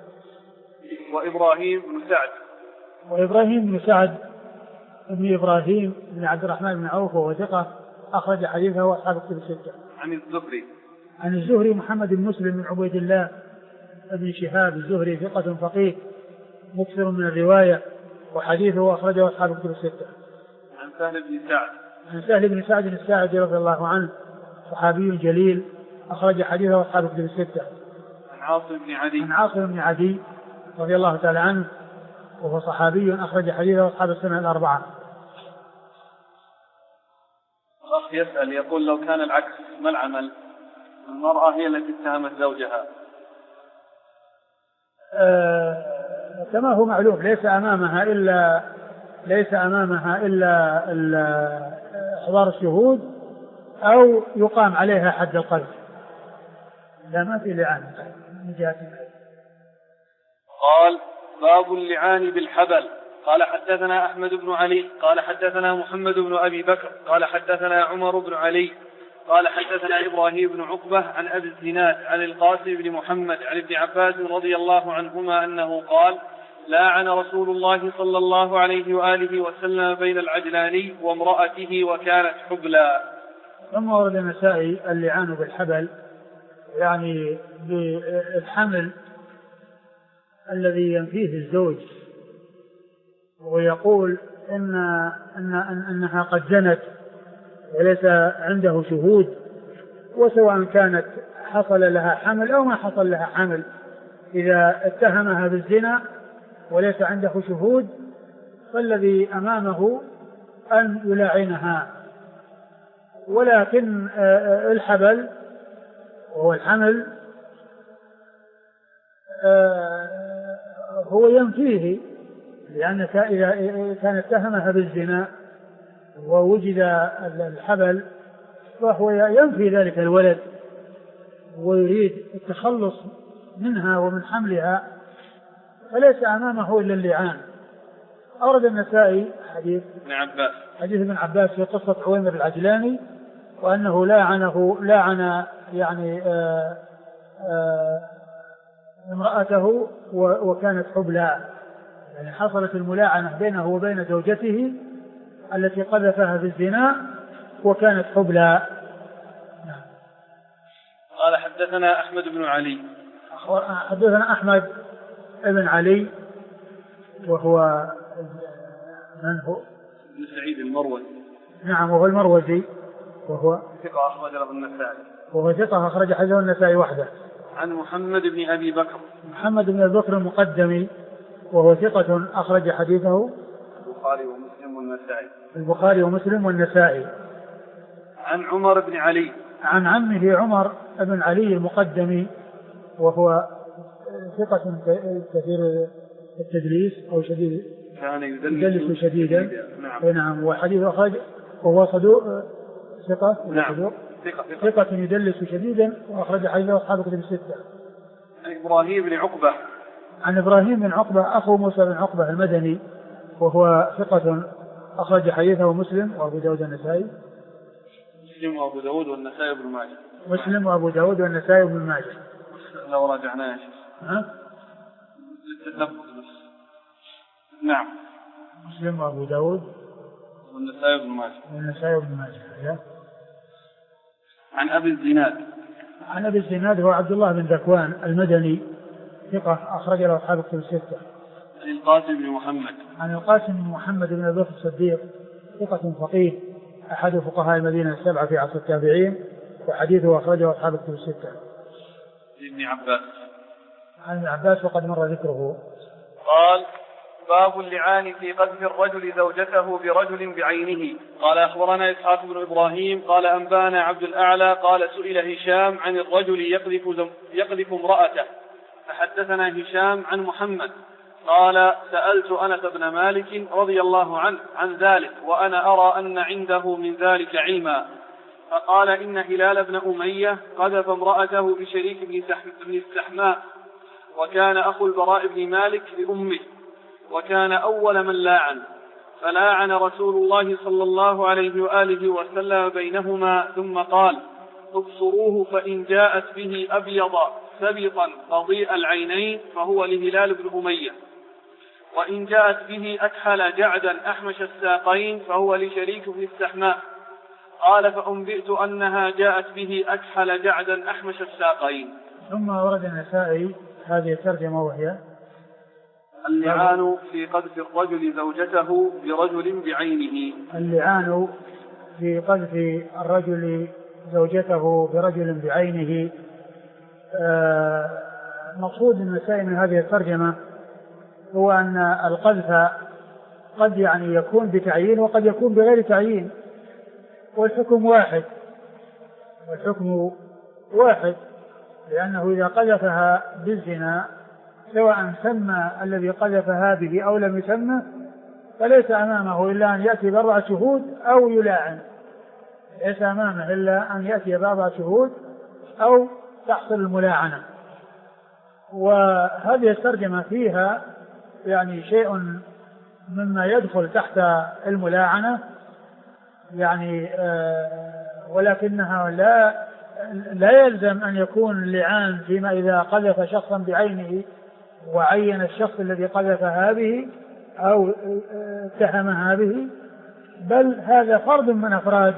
وإبراهيم بن سعد ابن إبراهيم بن عبد الرحمن بن عوف وهو ثقة أخرج حديثه أصحاب الكتب الستة. عن الزهري محمد بن مسلم بن عبيد الله ابن شهاب الزهري ثقة فقيه مكثر من الرواية وحديثه أخرجه أصحاب الكتب الستة. عن سهل بن سعد الساعدي رضي الله عنه صحابي جليل أخرج حديثه أصحاب الكتب الستة. عن عاصم بن عدي رضي الله تعالى عنه وهو صحابي أخرج حديثه أصحاب السنن الأربعة. الأخ يسأل يقول لو كان العكس ما العمل؟ المرأة هي التي اتهمت زوجها. كما هو معلوم ليس أمامها إلا إحضار الشهود أو يقام عليها حد القذف، لا ما في لعان من جهة. قال باب اللعان بالحبل. قال حدثنا أحمد بن علي قال حدثنا محمد بن أبي بكر قال حدثنا عمر بن علي قال حدثنا إبراهيم بن عقبة عن أبي الزناد عن القاسم بن محمد عن ابن عباس رضي الله عنهما أنه قال لاعن رسول الله صلى الله عليه وآله وسلم بين العجلاني وامرأته وكانت حبلى. ثم ورد النسائي اللعان بالحبل يعني بالحمل الذي ينفيه الزوج ويقول إنها قد زنت وليس عنده شهود، وسواء كانت حصل لها حمل أو ما حصل لها حمل، إذا اتهمها بالزنا وليس عنده شهود فالذي أمامه أن يلاعنها. ولكن الحبل وهو الحمل هو ينفيه، لأنك إذا كان اتهمها بالزنا ووجد الحبل فهو ينفي ذلك الولد ويريد التخلص منها ومن حملها، فليس أمامه إلا اللعان. أورد النسائي حديث ابن عباس في قصة عويمر العجلاني وأنه لاعن يعني امرأته وكانت حبلى، يعني حصلت الملاعنة بينه وبين زوجته التي قذفها في الزنا وكانت حبلى. قال حدثنا أحمد بن علي حدثنا أحمد بن علي وهو من هو؟ بن سعيد المروزي. نعم وهو المروزي وهو ثقة أخرج له النسائي. وهو ثقة أخرج حديثه النسائي وحده. عن محمد بن أبي بكر. محمد بن أبي بكر المقدمي وهو ثقة أخرج حديثه البخاري ومسلم والنسائي. عن عمر بن علي. عن عمه عمر بن علي المقدمي وهو ثقة كثير التدليس أو شديد كان يدلس شديدا. نعم. وحديث أخرج وهو صدوق ثقة. نعم. ثقة يدلس شديدا وأخرج حديثه أصحاب الكتب الستة. إبراهيم بن عقبة. عن إبراهيم بن عقبة أخو موسى بن عقبة المدني وهو ثقة أخرج حديثه مسلم وأبو داود والنسائي. مسلم وأبو داود والنسائي بن ماجه. مسلم وأبو داود والنسائي بن ماجه. لو راجعناه يا شيخ. نعم. مسلم وأبو داود والنسائي بن ماجه. عن أبي الزناد. عن أبي الزناد هو عبد الله بن ذكوان المدني ثقة أخرج له أصحاب الكتب الستة. عن القاسم بن محمد. عن القاسم بن محمد بن أبي بكر الصديق ثقة فقيه أحد فقهاء المدينة السبعة في عصر التابعين وحديثه أخرجه أصحاب الكتب الستة. ابن عباس. عن ابن عباس وقد مر ذكره. قال: باب اللعان في قذف الرجل زوجته برجل بعينه. قال: أخبرنا إسحاق بن إبراهيم قال أنبانا عبد الأعلى قال: سئل هشام عن الرجل يقذف امرأته فحدثنا هشام عن محمد قال: سألت أنس بن مالك رضي الله عنه عن ذلك وأنا أرى أن عنده من ذلك علما، فقال: إن هلال بن أمية قذف امرأته بشريك بن السحماء، وكان أخو البراء بن مالك لأمه، وكان أول من لاعن، فلاعن رسول الله صلى الله عليه وآله وسلم بينهما ثم قال: ابصروه فإن جاءت به أبيض سبطا قضيء العينين فهو لهلال بن أمية، وإن جاءت به أكحل جعدا أحمش الساقين فهو لشريك بن السحماء. قال: فأنبئت أنها جاءت به أكحل جعدا أحمش الساقين. ثم ورد النسائي هذه الترجمة وهي: اللعان في قذف الرجل زوجته برجل بعينه. اللعان في قذف الرجل زوجته برجل بعينه. مقصود النسائي من هذه الترجمة هو أن القذف قد يعني يكون بتعيين وقد يكون بغير تعيين، والحكم واحد، لأنه إذا قذفها بالزنا سواء سمى الذي قذفها به أو لم يسمى فليس أمامه إلا أن يأتي بأربعة شهود أو يلاعن، ليس أمامه إلا أن يأتي بأربعة شهود أو تحصل الملاعنة. وهذه الترجمة فيها يعني شيء مما يدخل تحت الملاعنة يعني ولكنها لا يلزم أن يكون اللعان فيما إذا قذف شخصا بعينه وعين الشخص الذي قذفها به أو اتهمها به، بل هذا فرد من أفراد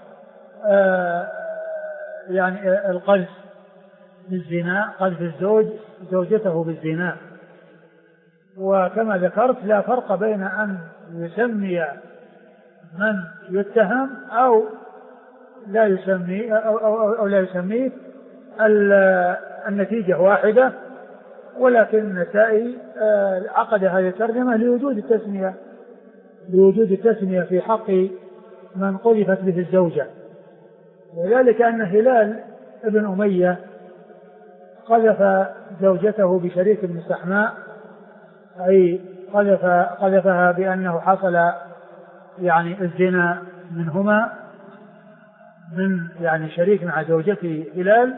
يعني القذف بالزنا، قذف الزوج زوجته بالزنا. وكما ذكرت لا فرق بين أن يسمي من يتهم أو لا يسمي أو لا يسميه، النتيجة واحدة. ولكن النسائي عقد هذه الترجمة لوجود التسمية في حق من قذفت به الزوجة، وذلك أن هلال ابن أمية قذف زوجته بشريك بن السحماء، أي قذفها بأنه حصل يعني الزنا منهما من يعني شريك مع زوجته هلال.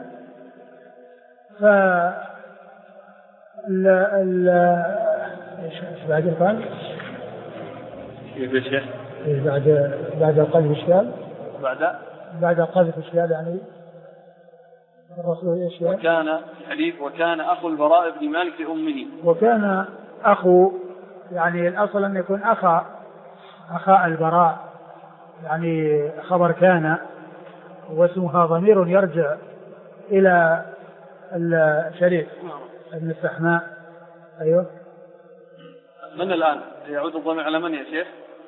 ايش بعد قال؟ كيف يا شيخ؟ بعد القذف اشكال؟ بعد القذف اشكال يعني الرسول ايش؟ وكان اخو البراء بن مالك لامه. وكان اخو يعني الاصل ان يكون اخا البراء، يعني خبر كان واسمها ضمير يرجع الى الشريك ابن السحماء. ايوه. من الان يعود الضمير على من يا شيخ؟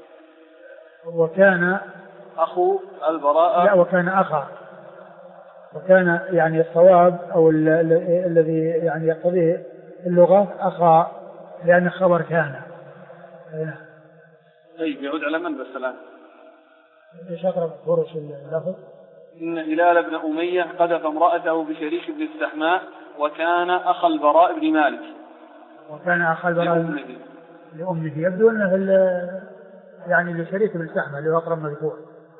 وكان اخو البراء. لا، وكان اخا، وكان يعني الصواب او الذي يعني يقتضيه اللغة اخا، لان خبر كان. طيب يعود على من بس الان؟ ايش اقرب فرش اللفظ؟ إن هلال بن أمية قذف امرأته بشريك بن السحماء وكان أخ البراء بن مالك. وكان أخ البراء لأمه. يبدو أنه يعني لشريك بن السحماء اللي هو أقرب مذكور.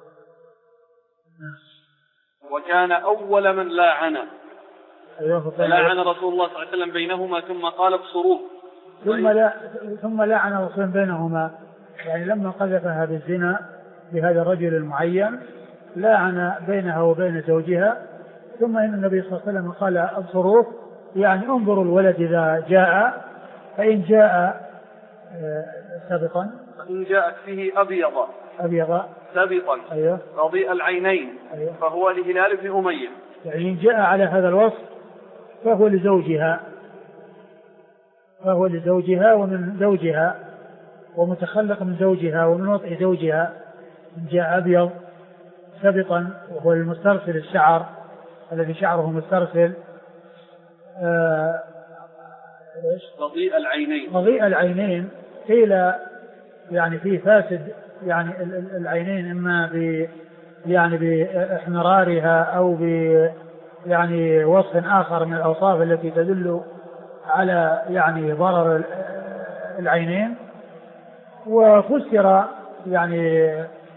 وكان أول من لاعن. فلاعن رسول الله صلى الله عليه وسلم بينهما ثم قال ابصروه. ثم لاعن الرسول بينهما، يعني لما قذفها بالزنا بهذا الرجل المعين لاعن بينها وبين زوجها. ثم إن النبي صلى الله عليه وسلم قال ابصروه، يعني انظروا الولد إذا جاء، فإن جاء سابقا، فإن جاءت فيه أبيض سابقا أيوه. رضيء العينين أيوه. فهو لهلال بن أمية، يعني إن جاء على هذا الوصف فهو لزوجها ومن زوجها ومتخلق من زوجها ومن وطئ زوجها. إن جاء أبيض سابقا وهو المسترسل الشعر الذي شعره مسترسل رضيء العينين قيل يعني فيه فاسد يعني العينين، إما يعني باحمرارها أو يعني وصف آخر من الأوصاف التي تدل على يعني ضرر العينين. وفسر يعني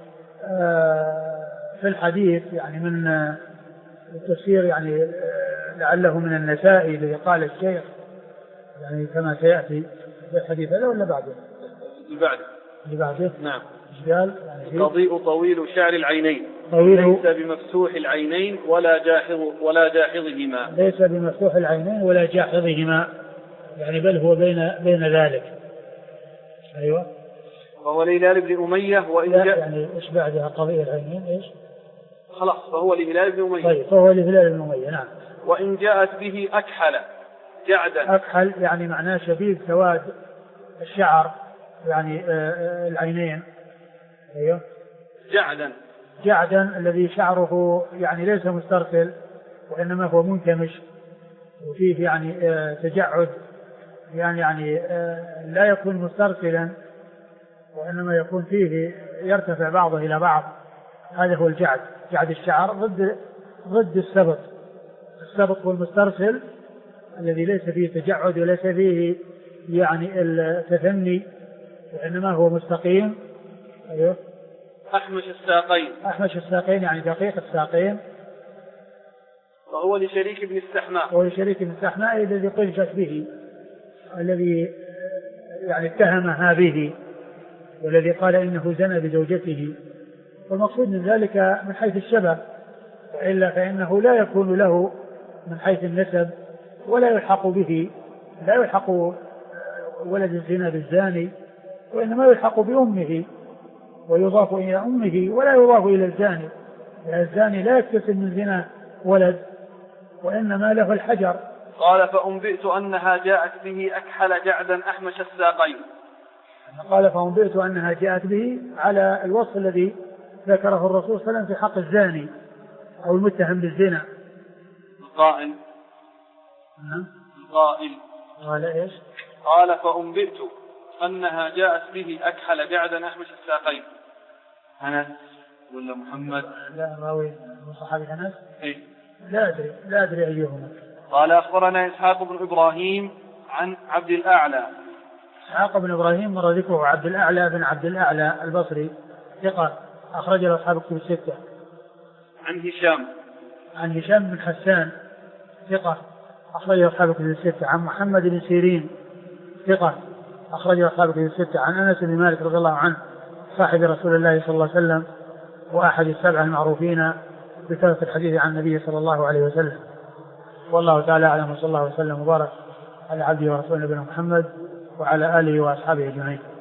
في الحديث يعني من التفسير يعني لعله من النسائي الذي قال الشيخ يعني كما سيأتي في الحديث هذا ولا بعده؟ اللي بعده نعم. يعني قضيء طويل شعر العينين ليس بمفتوح العينين ولا جاحظهما. ليس بمفتوح العينين ولا جاحظهما، يعني بل هو بين ذلك. أيوة. وهو لهلال بن أمية وإن جاء يعني إيش بعدها قضية العينين إيش؟ خلاص فهو لهلال بن أمية. طيب فهو لهلال بن أمية نعم. وإن جاءت به أكحل جعدا. أكحل يعني معناه شديد سواد الشعر يعني العينين. أيوه. جعدا الذي شعره يعني ليس مسترسل وإنما هو منكمش وفيه يعني تجعد، يعني لا يكون مسترسلا وإنما يكون فيه يرتفع بعضه إلى بعض. هذا هو الجعد. جعد الشعر ضد السبط هو المسترسل الذي ليس فيه تجعد وليس فيه يعني التثني وإنما هو مستقيم. أيوه. أحمش الساقين يعني دقيق الساقين. وهو لشريك بن السحماء الذي قلشت به، الذي يعني اتهمها به والذي قال إنه زنى بزوجته. والمقصود من ذلك من حيث الشبه، وإلا فإنه لا يكون له من حيث النسب ولا يلحق به، لا يلحق ولد الزنا بالزاني وإنما يلحق بأمه ويضاف إلى أمه ولا يضاف إلى الزاني. الزاني لا يكتسب من زنا ولد وإنما له الحجر. قال فأنبئت أنها جاءت به أكحل جعدا أحمش الساقين. قال فأنبئت أنها جاءت به على الوصف الذي ذكره الرسول صلى الله عليه وسلم في حق الزاني أو المتهم بالزنا. القائل قال إيش؟ قال فأنبئت أنها جاءت به أكحل جعدا أحمش الساقين. أنس ولا محمد؟ لا راوي صحابي أنس. إيه؟ لا أدري أيهما. قال أخبرنا إسحاق بن إبراهيم عن عبد الأعلى. إسحاق بن إبراهيم مر ذكره. عبد الأعلى بن عبد الأعلى البصري ثقة أخرج له أصحاب الكتب الستة. عن هشام بن حسان ثقة أخرج له أصحاب الكتب الستة. عن محمد بن سيرين ثقة أخرج له أصحاب الكتب الستة. عن أنس بن مالك رضي الله عنه صاحب رسول الله صلى الله عليه وسلم وأحد السبعة المعروفين بكثرة الحديث عن النبي صلى الله عليه وسلم. والله تعالى أعلم، وصلى الله وسلم وبارك على عبده ورسوله نبينا محمد وعلى آله وأصحابه أجمعين.